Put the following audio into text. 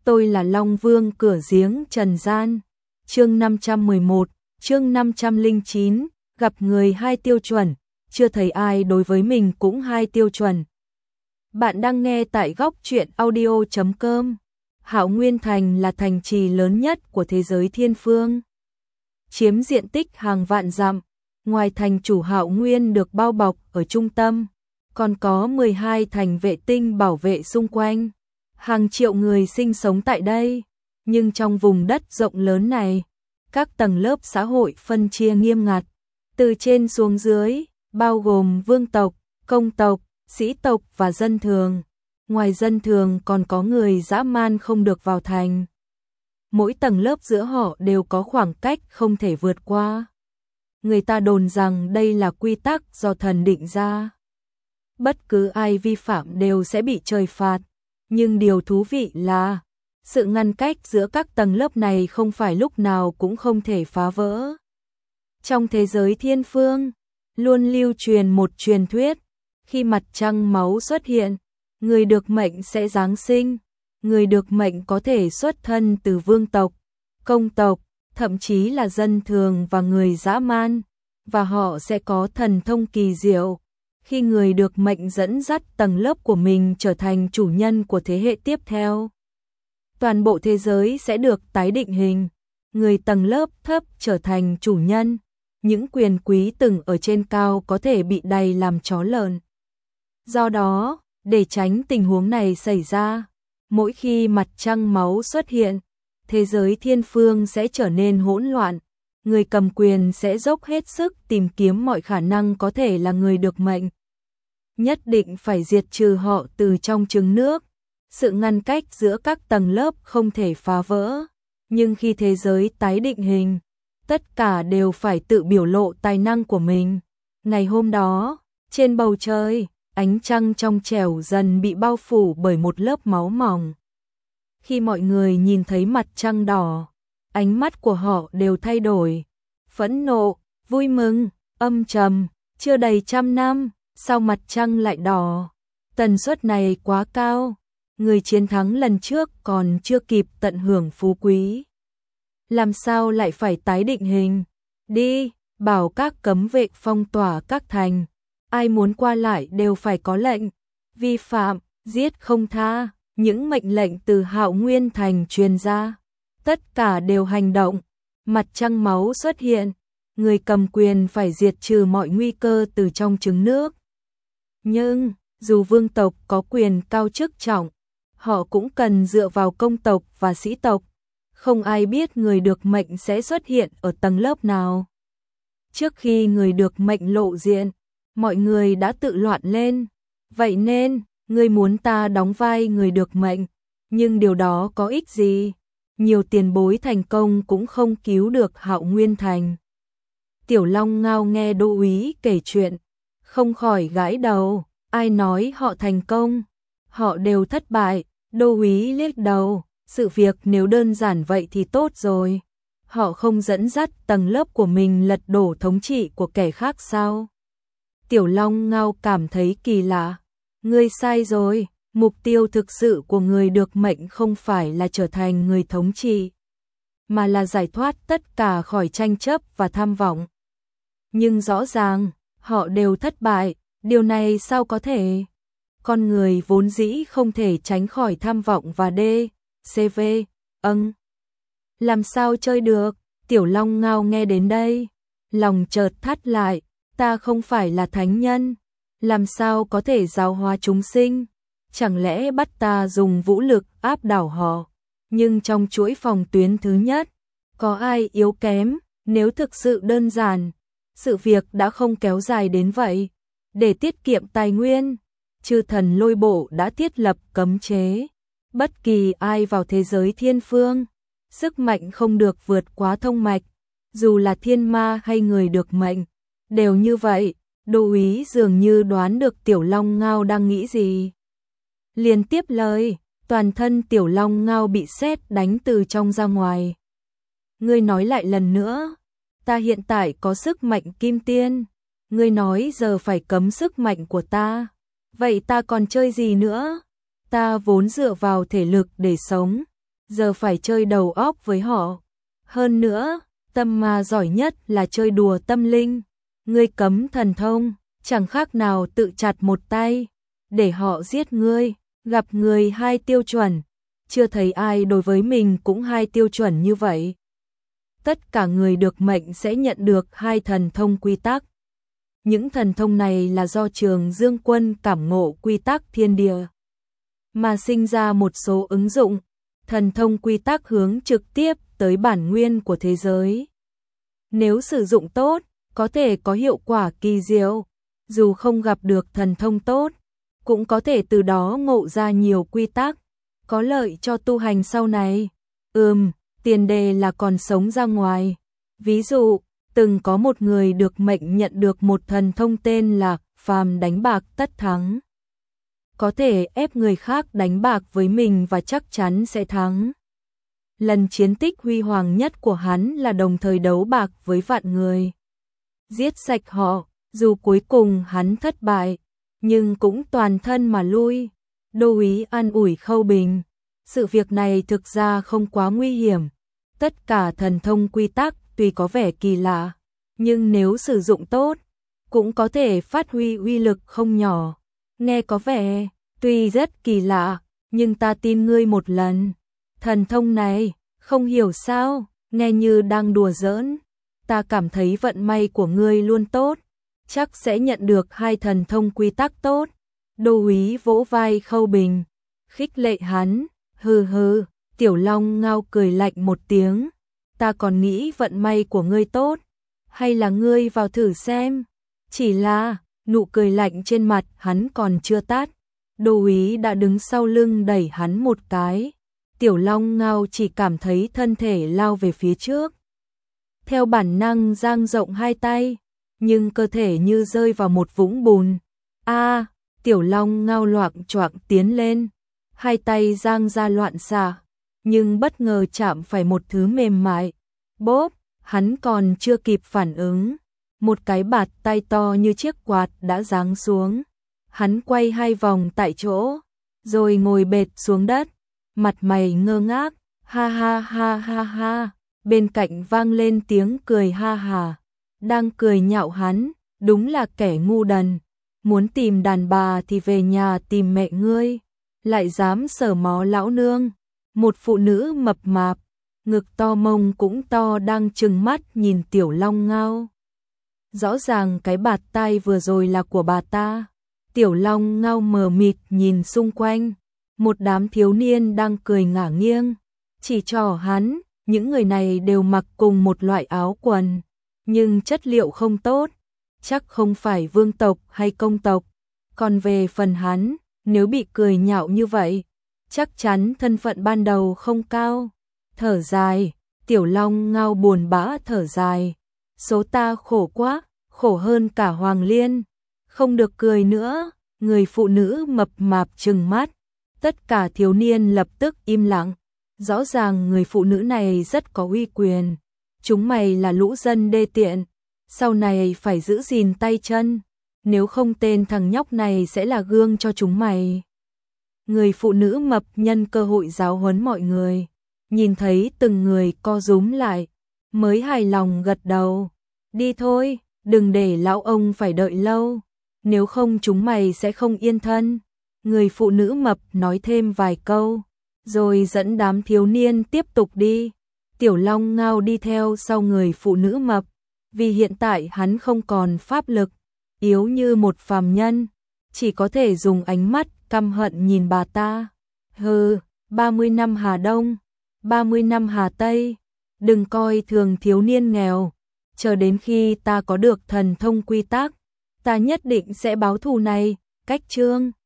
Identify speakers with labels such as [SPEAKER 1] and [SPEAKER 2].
[SPEAKER 1] Tôi là Long Vương cửa giếng trần gian. Chương 511, chương 509, gặp người 2 tiêu chuẩn, chưa thấy ai đối với mình cũng 2 tiêu chuẩn. Bạn đang nghe tại góc truyện audio.com. Hạo Nguyên Thành là thành trì lớn nhất của thế giới thiên phương. Chiếm diện tích hàng vạn dặm, ngoài thành chủ Hạo Nguyên được bao bọc ở trung tâm, còn có 12 thành vệ tinh bảo vệ xung quanh. Hàng triệu người sinh sống tại đây, nhưng trong vùng đất rộng lớn này, các tầng lớp xã hội phân chia nghiêm ngặt, từ trên xuống dưới, bao gồm vương tộc, công tộc, sĩ tộc và dân thường. Ngoài dân thường còn có người dã man không được vào thành. Mỗi tầng lớp giữa họ đều có khoảng cách không thể vượt qua. Người ta đồn rằng đây là quy tắc do thần định ra. Bất cứ ai vi phạm đều sẽ bị trời phạt. Nhưng điều thú vị là, sự ngăn cách giữa các tầng lớp này không phải lúc nào cũng không thể phá vỡ. Trong thế giới thiên phương, luôn lưu truyền một truyền thuyết, khi mặt trăng máu xuất hiện, người được mệnh sẽ giáng sinh, người được mệnh có thể xuất thân từ vương tộc, công tộc, thậm chí là dân thường và người dã man, và họ sẽ có thần thông kỳ diệu. Khi người được mệnh dẫn dắt tầng lớp của mình trở thành chủ nhân của thế hệ tiếp theo, toàn bộ thế giới sẽ được tái định hình, người tầng lớp thấp trở thành chủ nhân, những quyền quý từng ở trên cao có thể bị đày làm chó lợn. Do đó, để tránh tình huống này xảy ra, mỗi khi mặt trăng máu xuất hiện, thế giới thiên phương sẽ trở nên hỗn loạn. Người cầm quyền sẽ dốc hết sức tìm kiếm mọi khả năng có thể là người được mệnh. Nhất định phải diệt trừ họ từ trong trứng nước. Sự ngăn cách giữa các tầng lớp không thể phá vỡ. Nhưng khi thế giới tái định hình, tất cả đều phải tự biểu lộ tài năng của mình. Ngày hôm đó, trên bầu trời, ánh trăng trong trẻo dần bị bao phủ bởi một lớp máu mỏng. Khi mọi người nhìn thấy mặt trăng đỏ, ánh mắt của họ đều thay đổi, phẫn nộ, vui mừng, âm trầm. Chưa đầy 100 năm, sao mặt trăng lại đỏ? Tần suất này quá cao, người chiến thắng lần trước còn chưa kịp tận hưởng phú quý. Làm sao lại phải tái định hình? Đi, bảo các cấm vệ phong tỏa các thành, ai muốn qua lại đều phải có lệnh, vi phạm, giết không tha. Những mệnh lệnh từ Hạo Nguyên Thành truyền ra, tất cả đều hành động. Mặt trăng máu xuất hiện, người cầm quyền phải diệt trừ mọi nguy cơ từ trong trứng nước. Nhưng, dù vương tộc có quyền cao chức trọng, họ cũng cần dựa vào công tộc và sĩ tộc. Không ai biết người được mệnh sẽ xuất hiện ở tầng lớp nào. Trước khi người được mệnh lộ diện, mọi người đã tự loạn lên. Vậy nên, ngươi muốn ta đóng vai người được mệnh, nhưng điều đó có ích gì? Nhiều tiền bối thành công cũng không cứu được Hạo Nguyên Thành. Tiểu Long Ngao nghe Đô úy kể chuyện, không khỏi gãi đầu. Ai nói họ thành công? Họ đều thất bại. Đô úy liếc đầu, sự việc nếu đơn giản vậy thì tốt rồi. Họ không dẫn dắt tầng lớp của mình lật đổ thống trị của kẻ khác sao? Tiểu Long Ngao cảm thấy kỳ lạ. Ngươi sai rồi, mục tiêu thực sự của người được mệnh không phải là trở thành người thống trị, mà là giải thoát tất cả khỏi tranh chấp và tham vọng. Nhưng rõ ràng, họ đều thất bại, điều này sao có thể? Con người vốn dĩ không thể tránh khỏi tham vọng và CV, làm sao chơi được? Tiểu Long Ngao nghe đến đây, lòng chợt thắt lại, ta không phải là thánh nhân. Làm sao có thể giáo hóa chúng sinh? Chẳng lẽ bắt ta dùng vũ lực áp đảo họ? Nhưng trong chuỗi phòng tuyến thứ nhất, có ai yếu kém? Nếu thực sự đơn giản, sự việc đã không kéo dài đến vậy. Để tiết kiệm tài nguyên, chư thần lôi bộ đã thiết lập cấm chế. Bất kỳ ai vào thế giới thiên phương, sức mạnh không được vượt quá thông mạch. Dù là thiên ma hay người được mệnh, đều như vậy. Đô úy dường như đoán được Tiểu Long Ngao đang nghĩ gì. Liền tiếp lời, toàn thân Tiểu Long Ngao bị sét đánh từ trong ra ngoài. Ngươi nói lại lần nữa, ta hiện tại có sức mạnh kim tiên. Ngươi nói giờ phải cấm sức mạnh của ta. Vậy ta còn chơi gì nữa? Ta vốn dựa vào thể lực để sống. giờ phải chơi đầu óc với họ. Hơn nữa, tâm ma giỏi nhất là chơi đùa tâm linh. Ngươi cấm thần thông, chẳng khác nào tự chặt một tay, để họ giết ngươi. Gặp người 2 tiêu chuẩn, chưa thấy ai đối với mình cũng 2 tiêu chuẩn như vậy. Tất cả người được mệnh sẽ nhận được 2 thần thông quy tắc. Những thần thông này là do Trường Dương Quân cảm ngộ quy tắc thiên địa mà sinh ra một số ứng dụng. Thần thông quy tắc hướng trực tiếp tới bản nguyên của thế giới. Nếu sử dụng tốt, có thể có hiệu quả kỳ diệu. Dù không gặp được thần thông tốt, cũng có thể từ đó ngộ ra nhiều quy tắc, có lợi cho tu hành sau này. Tiền đề là còn sống ra ngoài. Ví dụ, từng có một người được mệnh nhận được một thần thông tên là phàm đánh bạc tất thắng. Có thể ép người khác đánh bạc với mình và chắc chắn sẽ thắng. Lần chiến tích huy hoàng nhất của hắn là đồng thời đấu bạc với vạn người. Giết sạch họ, dù cuối cùng hắn thất bại, nhưng cũng toàn thân mà lui. Đô úy an ủi Khâu Bình. Sự việc này thực ra không quá nguy hiểm. Tất cả thần thông quy tắc tuy có vẻ kỳ lạ, nhưng nếu sử dụng tốt, cũng có thể phát huy uy lực không nhỏ. Nghe có vẻ, tuy rất kỳ lạ, nhưng ta tin ngươi một lần. Thần thông này, không hiểu sao, nghe như đang đùa giỡn. Ta cảm thấy vận may của ngươi luôn tốt, chắc sẽ nhận được 2 thần thông quy tắc tốt. Đô úy vỗ vai Khâu Bình, khích lệ hắn. Hừ, Tiểu Long Ngao cười lạnh một tiếng. Ta còn nghĩ vận may của ngươi tốt, hay là ngươi vào thử xem. Chỉ là, nụ cười lạnh trên mặt hắn còn chưa tắt. Đô úy đã đứng sau lưng đẩy hắn một cái. Tiểu Long Ngao chỉ cảm thấy thân thể lao về phía trước. Theo bản năng dang rộng 2 tay, nhưng cơ thể như rơi vào một vũng bùn. Tiểu Long Ngao loạng choạng tiến lên, 2 tay dang ra loạn xạ, nhưng bất ngờ chạm phải một thứ mềm mại. Bốp, hắn còn chưa kịp phản ứng, một cái bạt tay to như chiếc quạt đã giáng xuống. Hắn quay 2 vòng tại chỗ, rồi ngồi bệt xuống đất, mặt mày ngơ ngác. Ha ha ha ha ha. Bên cạnh vang lên tiếng cười ha hà. Đang cười nhạo hắn, đúng là kẻ ngu đần. Muốn tìm đàn bà thì về nhà tìm mẹ ngươi, lại dám sờ mó lão nương. Một phụ nữ mập mạp, ngực to mông cũng to đang trừng mắt nhìn Tiểu Long Ngao. Rõ ràng cái bạt tai vừa rồi là của bà ta. Tiểu Long Ngao mờ mịt nhìn xung quanh, một đám thiếu niên đang cười ngả nghiêng, chỉ trỏ hắn. Những người này đều mặc cùng một loại áo quần, nhưng chất liệu không tốt, chắc không phải vương tộc hay công tộc. Còn về phần hắn, nếu bị cười nhạo như vậy, chắc chắn thân phận ban đầu không cao. Thở dài, Tiểu Long Ngao buồn bã thở dài. Số ta khổ quá, khổ hơn cả Hoàng Liên. Không được cười nữa. Người phụ nữ mập mạp trừng mắt. Tất cả thiếu niên lập tức im lặng. Rõ ràng người phụ nữ này rất có uy quyền. Chúng mày là lũ dân đê tiện, sau này phải giữ gìn tay chân, nếu không tên thằng nhóc này sẽ là gương cho chúng mày. Người phụ nữ mập nhân cơ hội giáo huấn mọi người, nhìn thấy từng người co rúm lại, mới hài lòng gật đầu. Đi thôi, đừng để lão ông phải đợi lâu, nếu không chúng mày sẽ không yên thân. Người phụ nữ mập nói thêm vài câu, rồi dẫn đám thiếu niên tiếp tục đi. Tiểu Long Ngao đi theo sau người phụ nữ mập, vì hiện tại hắn không còn pháp lực, yếu như một phàm nhân, chỉ có thể dùng ánh mắt căm hận nhìn bà ta. 30 năm Hà Đông, 30 năm Hà Tây, đừng coi thường thiếu niên nghèo, chờ đến khi ta có được thần thông quy tắc, ta nhất định sẽ báo thù này. Cách chương